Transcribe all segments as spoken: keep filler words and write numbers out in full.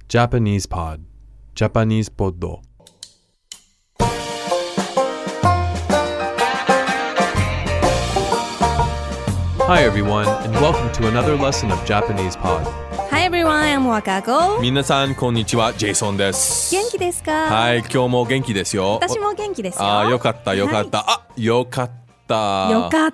Japanese Pod Japanese Poddo Hi everyone, and welcome to another lesson of Japanese Pod. Hi everyone, I'm Wakako. 皆さんこんにちは、ジェイソンです。 元気ですか？ はい、今日も元気ですよ。 私も元気ですよ。 あー、よかったよかった。はい、あ、よかった。 よかった。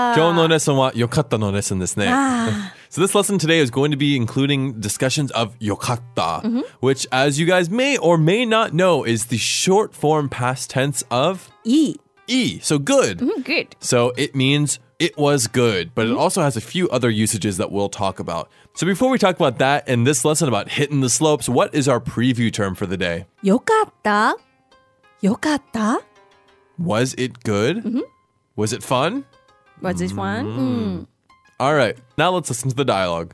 今日のレッスンはよかったのレッスンですね。 あ So this lesson today is going to be including discussions of yokatta, mm-hmm. which, as you guys may or may not know, is the short form past tense of いい。 いい. So good. Mm-hmm, good. So it means it was good, but it also has a few other usages that we'll talk about. So before we talk about that and this lesson about hitting the slopes, what is our preview term for the day? よかった。よかった。 Was it good? Mm-hmm. Was it fun? Was it fun? Mm. Mm. All right, now let's listen to the dialogue.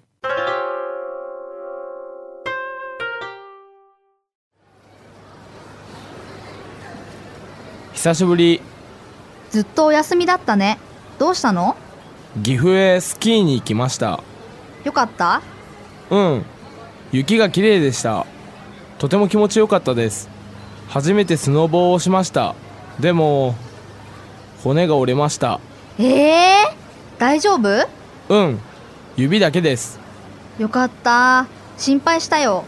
久しぶり。 ずっとお休みだったね。どうしたの？ 岐阜へスキーに行きました。 よかった？ うん。雪が綺麗でした。とても気持ちよかったです。初めてスノボーをしました。でも骨が折れました。 えー、大丈夫？ うん。指だけです。 よかった。心配したよ。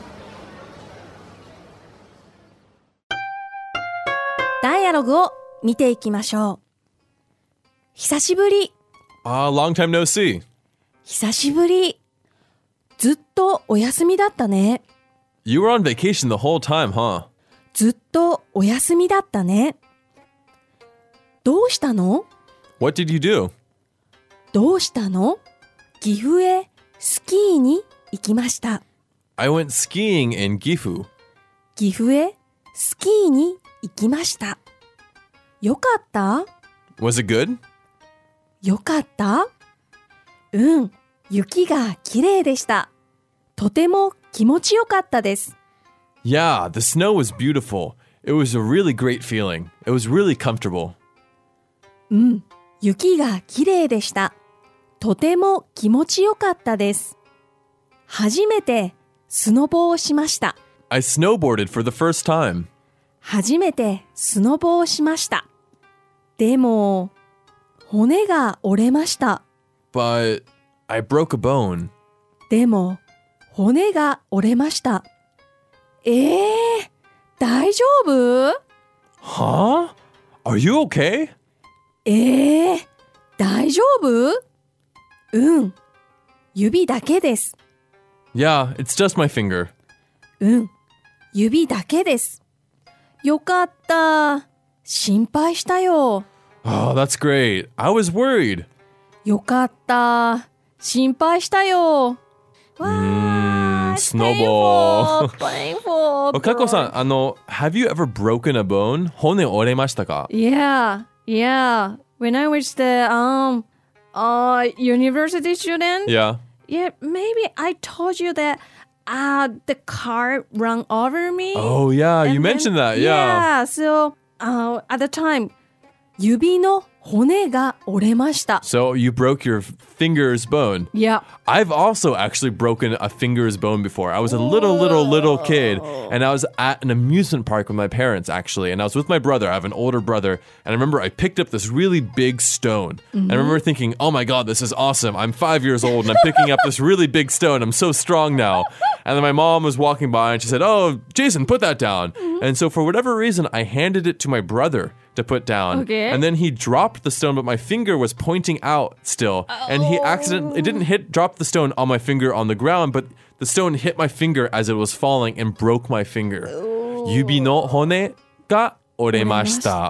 ダイアログを見ていきましょう。久しぶり。 Ah, long time no see. 久しぶり。ずっとお休みだったね。 You were on vacation the whole time, huh? ずっとお休みだったね。どうしたの？ What did you do? どうしたの？岐阜へスキーに行きました。 I went skiing in Gifu. 岐阜へスキーに行きました。よかった？ Was it good? よかった？うん、雪が綺麗でした。とても気持ちよかったです。 Yeah, the snow was beautiful. It was a really great feeling. It was really comfortable. うん、雪が綺麗でした。とても気持ちよかったです。初めてスノボをしました。 I snowboarded for the first time. 初めてスノボをしました。でも、骨が折れました。 But I broke a bone. でも、骨が折れました。えー、大丈夫？ Huh? Are you okay? えー、大丈夫？うん、指だけです。 Yeah, it's just my finger. うん、指だけです。よかった。心配したよ。 Oh, that's great. I was worried. よかった。心配したよ。わー、 snowball. Painful. Wakako-san, あの、have you ever broken a bone? 骨折れましたか？ Yeah, yeah. When I was the um, uh, university student. Yeah. Yeah, maybe I told you that uh, the car ran over me. Oh, yeah, you then, mentioned that, yeah. Yeah, so uh, at the time, 指の骨が折れました。 So you broke your finger's bone. Yeah. I've also actually broken a finger's bone before. I was a little, little, little kid, and I was at an amusement park with my parents, actually, and I was with my brother. I have an older brother, and I remember I picked up this really big stone. Mm-hmm. And I remember thinking, oh my God, this is awesome. I'm five years old, and I'm picking up this really big stone. I'm so strong now. And then my mom was walking by, and she said, oh, Jason, put that down. Mm-hmm. And so for whatever reason, I handed it to my brother to put down. Okay. And then he dropped the stone, but my finger was pointing out still. Oh. And he accidentally, it didn't hit, drop the stone on my finger on the ground, but the stone hit my finger as it was falling and broke my finger. Yubi no hone ga oremashita.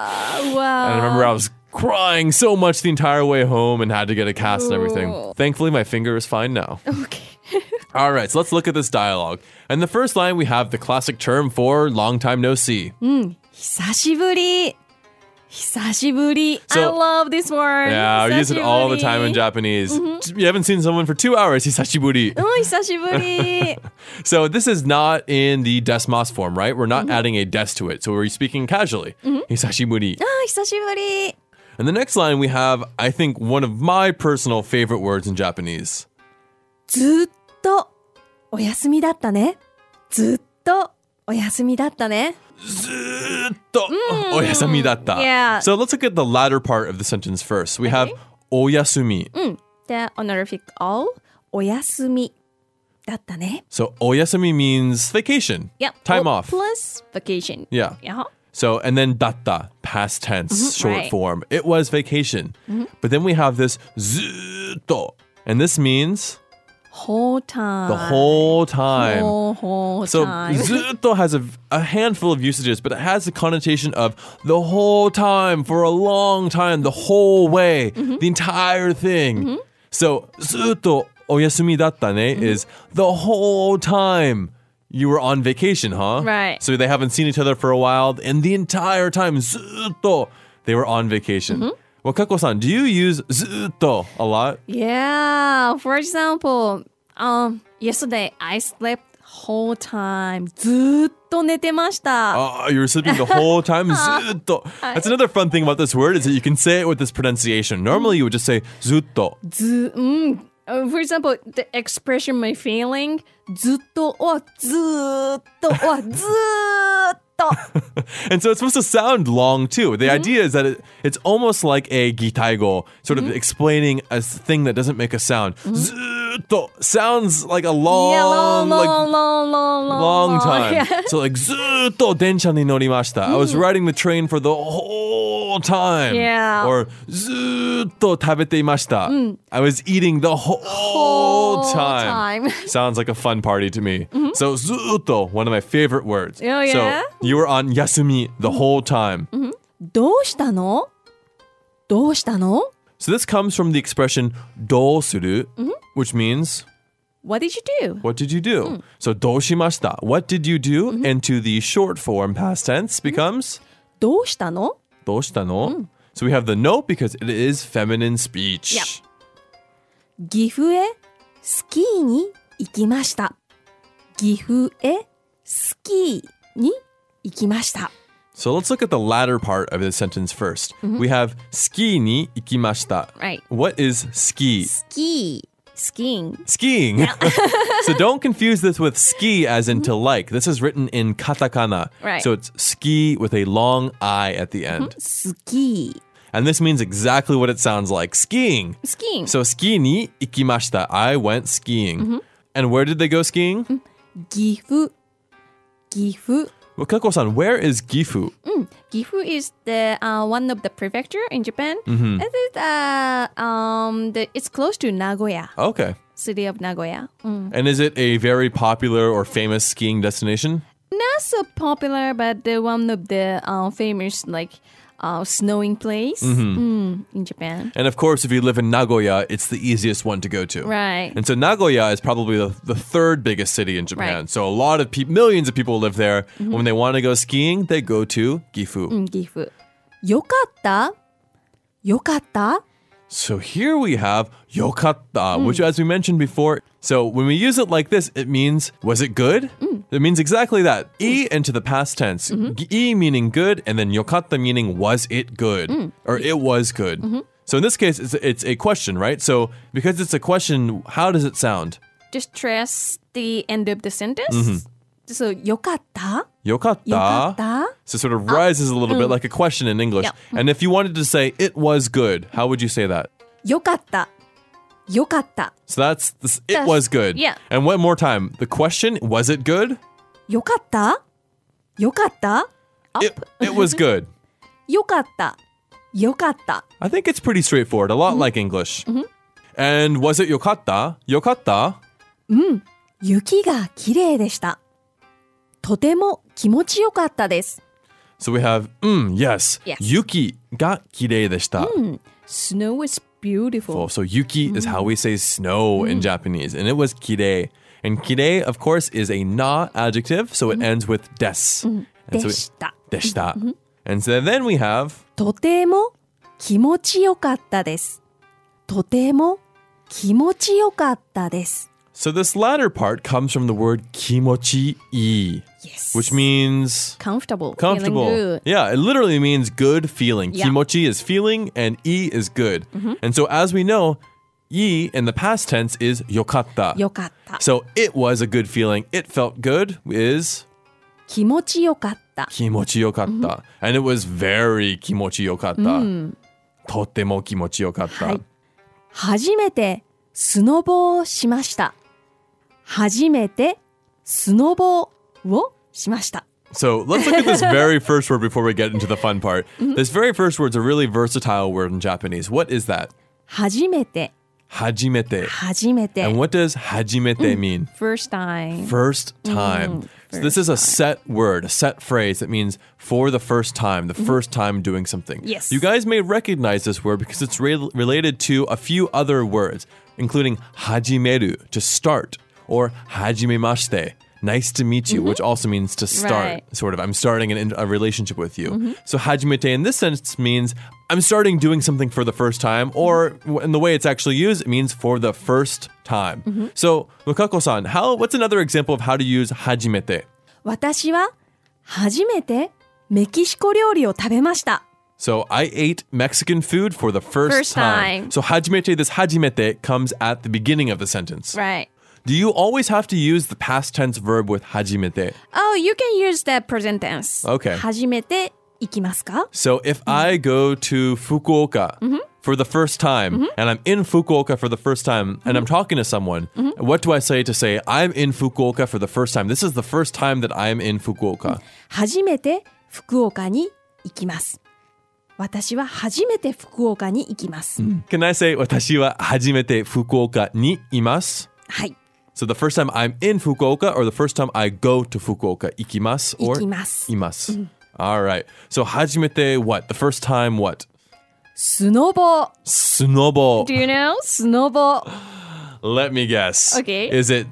Wow. And I remember I was crying so much the entire way home and had to get a cast and everything. Thankfully, my finger is fine now. Okay. All right, so let's look at this dialogue. And the first line, we have the classic term for long time no see. うん、久しぶり。久しぶり。So, I love this word. Yeah, I use it all the time in Japanese. Mm-hmm. You haven't seen someone for two hours. 久しぶり. うん、久しぶり. So this is not in the desmas form, right? We're not mm-hmm. adding a des to it. So we're speaking casually. Mm-hmm. 久しぶり. あ、久しぶり. And the next line we have, I think, one of my personal favorite words in Japanese. ずっとお休みだったね。 ずっとお休みだったね。 ずーっとお休みだった。 Yeah. So let's look at the latter part of the sentence first. We have お休み. The honorific of お休みだったね。 So お休み means vacation. Yep. Time O off. plus vacation. Yeah. Yeah. So, and then datta, past tense, short right. form. It was vacation. But then we have this ずーっと. And this means Whole time. the whole time. Whole, whole So time. ずーっと has a, a handful of usages, but it has the connotation of the whole time, for a long time, the whole way, the entire thing. So ずーっとお休みだったね is the whole time you were on vacation, huh? Right. So they haven't seen each other for a while, and the entire time ずーっと they were on vacation. Wakako-san, do you use ずーっと a lot? Yeah. For example, um, yesterday I slept whole time. ずーっと寝てました。 Oh, you were sleeping the whole time. ずーっと. That's another fun thing about this word is that you can say it with this pronunciation. Normally, you would just say ずっと. ず、うん。Uh, for example, the expression my feeling ずっと or ずーっと or ずーっと And so it's supposed to sound long too. The idea is that it, it's almost like a gitaigo, sort of explaining a thing that doesn't make a sound. ずーっと sounds like a long, yeah, long, like, long, long, long, long, long time. Yeah. So like ずーっと電車に乗りました. I was riding the train for the whole time. Yeah. Or ずーっと食べていました. I was eating the whole, Whole time. time. Sounds like a fun party to me. So ずーっと, one of my favorite words. Oh, yeah? So you were on yasumi the whole time. どうしたのどうしたの So this comes from the expression どうする, which means What did you do? what did you do? So どうしました? What did you do? And to the short form past tense becomes どうしたのどうしたの? So we have the no because it is feminine speech. Yep. 岐阜へスキーに行きました。岐阜へスキーに行きました。 So let's look at the latter part of this sentence first. We have ski ni ikimashita. Right. What is ski? スキー、skiing. Skiing. So don't confuse this with ski as in to like. This is written in katakana. Right. So it's ski with a long I at the end. スキー、 And this means exactly what it sounds like. Skiing. skiing. So ski ni ikimashita. I went skiing. And where did they go skiing? 岐阜、岐阜。 Well, Kako-san, where is Gifu? Gifu is the uh, one of the prefecture in Japan. Mm-hmm. It is, uh, um, the, it's close to Nagoya, Okay. city of Nagoya. Mm. And is it a very popular or famous skiing destination? Not so popular, but the one of the uh, famous like uh, snowing place mm, in Japan. And of course, if you live in Nagoya, it's the easiest one to go to. Right. And so Nagoya is probably the, the third biggest city in Japan. Right. So a lot of people, millions of people live there. When they want to go skiing, they go to Gifu. うん、岐阜。よかったよかった So here we have yokatta, which as we mentioned before, so when we use it like this, it means, was it good? It means exactly that. E into the past tense. E meaning good, and then yokatta meaning, was it good? Or it was good. So in this case, it's, it's a question, right? So because it's a question, how does it sound? Just stress the end of the sentence. So, よかった Yokatta. よかった So it sort of rises a little bit like a question in English. Yep. And if you wanted to say, it was good, how would you say that? よかったよかった So that's, this, it That's- was good. yeah. And one more time, the question, was it good? よかったよかった It, it was good. よかったよかった I think it's pretty straightforward, a lot like English. And was it yokatta? Yokatta? 雪が綺麗でしたとても気持ちよかったです So we have, mm, yes. Yes. Yuki ga kirei deshita. Snow is beautiful So yuki is how we say snow in Japanese. And it was kirei. And kirei, of course, is a na adjective. So it ends with des. And で so した it- deshita. And so then we have とても気持ちよかったですとても気持ちよかったです So this latter part comes from the word kimochi-ii, Yes which means comfortable comfortable. feeling good Yeah, it literally means good feeling. Yeah. Kimochi is feeling and i is good. And so as we know, Yi in the past tense is yokatta. よかった。 So it was a good feeling. It felt good is 気持ちよかった。 kimochiyokatta. And it was very kimochiyokatta. とても気持ちよかった。 はい。初めてスノボをしました。初めてスノボをしました。 So let's look at this very first word before we get into the fun part. This very first word is a really versatile word in Japanese. What is that? 初めて。 Hajimete. 初めて。 And what does hajimete mean? First time. First time. So this is a set word, a set phrase that means for the first time, the first time doing something. Yes. You guys may recognize this word because it's re- related to a few other words, including hajimeru, to start, or hajimemashite, nice to meet you, which also means to start, Right. sort of. I'm starting an, a relationship with you. So hajimete in this sense means I'm starting doing something for the first time, or in the way it's actually used, it means for the first time. So, Wakako-san, how, what's another example of how to use hajimete? 私は初めてメキシコ料理を食べました。 So, I ate Mexican food for the first, First time. So, hajimete, this hajimete comes at the beginning of the sentence. Right. Do you always have to use the past tense verb with hajimete? Oh, you can use the present tense. Okay. 初めて行きますか？ So, if I go to Fukuoka for the first time, and I'm in Fukuoka for the first time, and I'm talking to someone, what do I say to say, I'm in Fukuoka for the first time? This is the first time that I'm in Fukuoka. 初めて福岡に行きます。私は初めて福岡に行きます。 Can I say, 私は初めて福岡にいます? はい。 So the first time I'm in Fukuoka or the first time I go to Fukuoka, 行きます or 行きます。 います. All right. So 初めて what? The first time what? スノボ。 Snowball. Do you know? スノボ。 Let me guess. Okay. Is it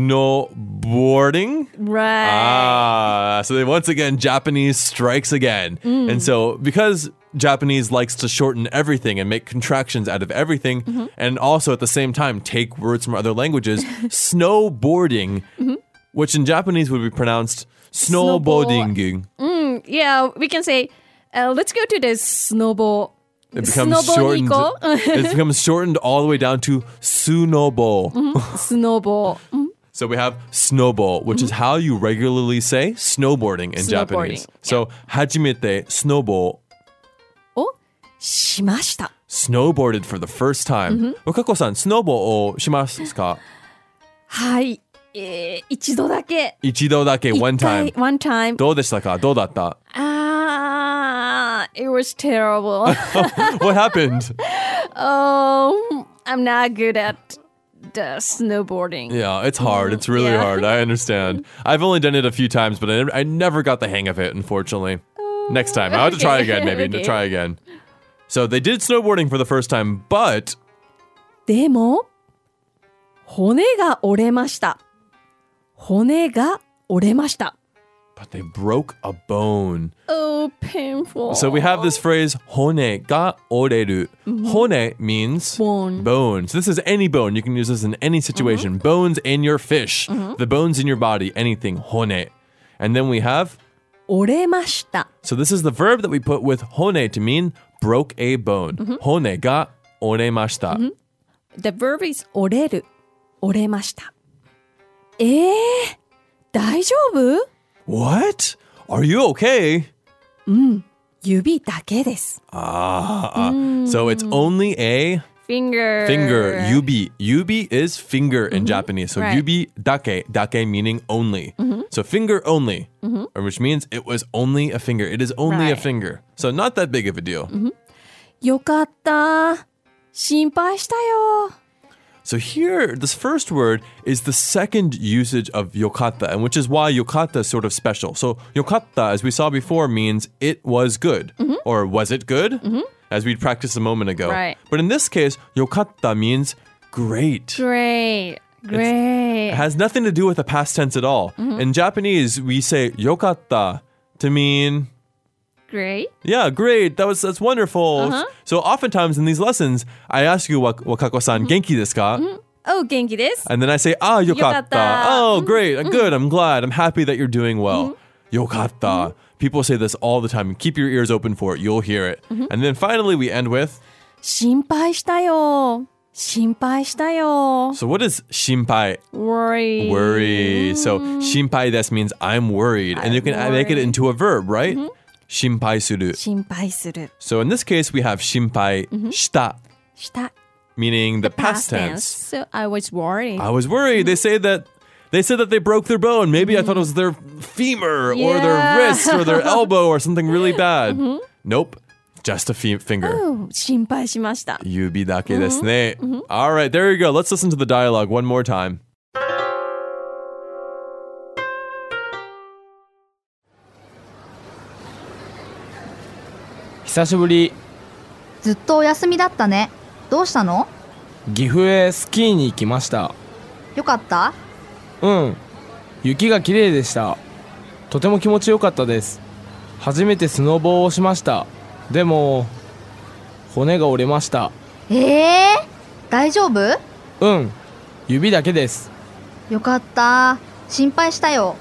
snowboarding? Right. Ah, so then once again, Japanese strikes again. And so because Japanese likes to shorten everything and make contractions out of everything, and also at the same time take words from other languages, snowboarding, which in Japanese would be pronounced snowboarding. Yeah, we can say, uh, let's go to the snowball. It becomes スノボに shortened. 行こう。 It becomes shortened all the way down to sunobo. スノボ。 So we have snowball, which is how you regularly say snowboarding in Japanese. Snowboarding, So hajimete snowball, をしました。 snowboarded for the first time. Wakako-san, snowball をしますか? はい。えー、一度だけ。 一度だけ one 一回 time. one time. どうでしたか? どうだった? Ah, it was terrible. What happened? Oh, I'm not good at the snowboarding. Yeah, it's hard. It's really Yeah. hard. I understand. I've only done it a few times, but I, I never got the hang of it, unfortunately. Next time. I'll have to try okay. again, maybe. To Okay. try again. So they did snowboarding for the first time, but でも、骨が折れました。骨が折れました。 but they broke a bone. Oh, painful. So we have this phrase, hone ga oreru. Hone means Bone. bones. This is any bone. You can use this in any situation. Bones in your fish. The bones in your body. Anything. Hone. And then we have, 折れました。 so this is the verb that we put with hone to mean broke a bone. Hone ga oremashita. The verb is 折れる。折れました。えー、大丈夫？ What? Are you okay? 指だけです。 Ah, so it's only a Finger. finger. Yubi. Yubi is finger in Japanese. So Right. yubi dake. Dake meaning only. So finger only. Or which means it was only a finger. It is only a Right. finger. So not that big of a deal. よかった。心配したよ。 So here, this first word is the second usage of yokatta, and which is why yokatta is sort of special. So yokatta, as we saw before, means it was good. Or was it good? As we practiced a moment ago. Right. But in this case, yokatta means great. Great. Great. It has nothing to do with the past tense at all. In Japanese, we say yokatta to mean, Great. yeah, great. That was that's wonderful. So oftentimes in these lessons, I ask you, Wak- Wakako-san, genki desu ka? Oh, 元気です。 And then I say, ah, yokatta. Yokatta. Oh, great. Good. I'm glad. I'm happy that you're doing well. Yokatta. People say this all the time. Keep your ears open for it. You'll hear it. And then finally we end with, 心配したよ。 心配したよ。 So what is 心配? Worry. Worry. So 心配です means I'm worried. And you can I'm make it worried. into a verb, right? 心配する. 心配する。 So in this case, we have 心配した、 した。 meaning the, past tense. So I was worried. I was worried. They say that they said that they broke their bone. Maybe I thought it was their femur or their Yeah. wrist or their elbow or something really bad. Nope. Just a fe- finger. うん心配しました。 指だけですね. All right, there you go. Let's listen to the dialogue one more time. 久しぶり。 ずっとお休みだったね。どうしたの？ 岐阜へスキーに行きました。 よかった？ うん。雪が綺麗でした。とても気持ちよかったです。初めてスノボーをしました。でも骨が折れました。 えー、大丈夫？ うん。指だけです。 よかった。心配したよ。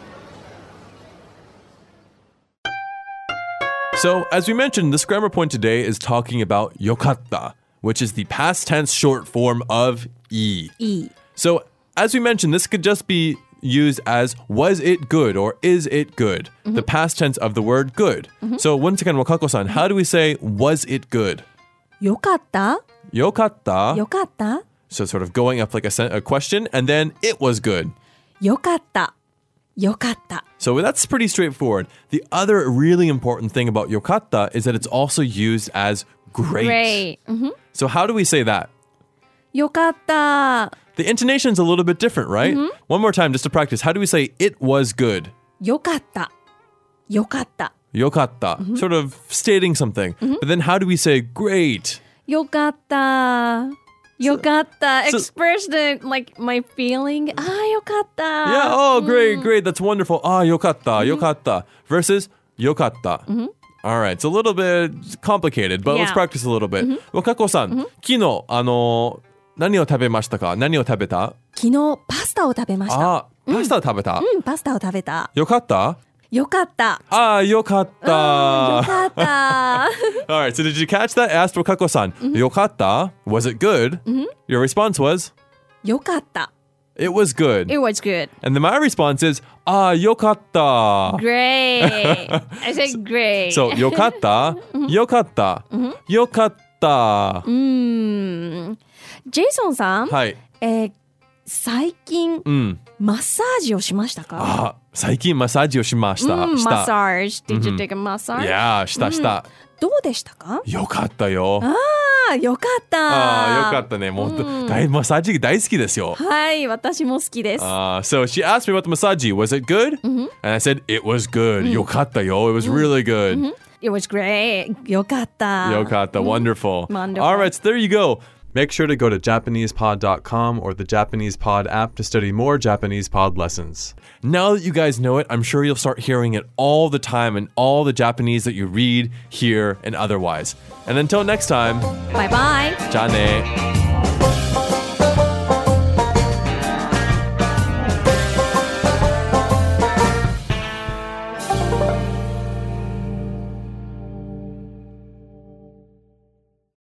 So, as we mentioned, this grammar point today is talking about yokatta, which is the past tense short form of i. いい。 So, as we mentioned, this could just be used as was it good or is it good? The past tense of the word good. So, once again, Wakako-san, how do we say was it good? よかった Yokatta. よかった So, sort of going up like a, sen- a question, and then it was good. よかったよかった So that's pretty straightforward. The other really important thing about yokatta is that it's also used as great. Great. Mhm. So how do we say that? よかった The intonation's a little bit different, right? One more time just to practice. How do we say it was good? よかったよかった Yokatta. Sort of stating something. But then how do we say great? よかったよかった so- express the like my feeling ああよかった Yeah, oh, great, great. That's wonderful. Ah, yokatta, yokatta. Versus yokatta. All right, it's a little bit complicated, but let's Yeah. practice a little bit. Wakako-san, 昨日、あの、何を食べましたか？何を食べた？ 昨日パスタを食べましたあ、パスタ食べた？ うんパスタを食べたよかった？ よかったあ、よかっよた。 かった All right, so did you catch that? I asked Wakako-san, よかった？ Was it good? Your response was, よかった it was good. It was good And then my response is, あ、よかった。 Great I said great So, よかった？よかった。よかった。 うーんジェイソンさん、 はい。 えー最近うん。 マッサージをしましたか？ あ、最近マッサージをしました。 うん、 しマッサた。 ージ Did you take a massage? いやー、したした。 どうでしたか？ よかったよ。 ああ、よかったああ、よかったね。もう、大マッサージ大好きですよ。 はい、私も好きです。 Uh, so she asked me about the massage. Was it good? And I said, it was good. よかったよ. It was really good. It was great よかったよかった Wonderful. Wonderful. All right, so there you go. Make sure to go to Japanese pod dot com or the Japanese Pod app to study more Japanese Pod lessons. Now that you guys know it, I'm sure you'll start hearing it all the time in all the Japanese that you read, hear, and otherwise. And until next time, バイバイじゃあね。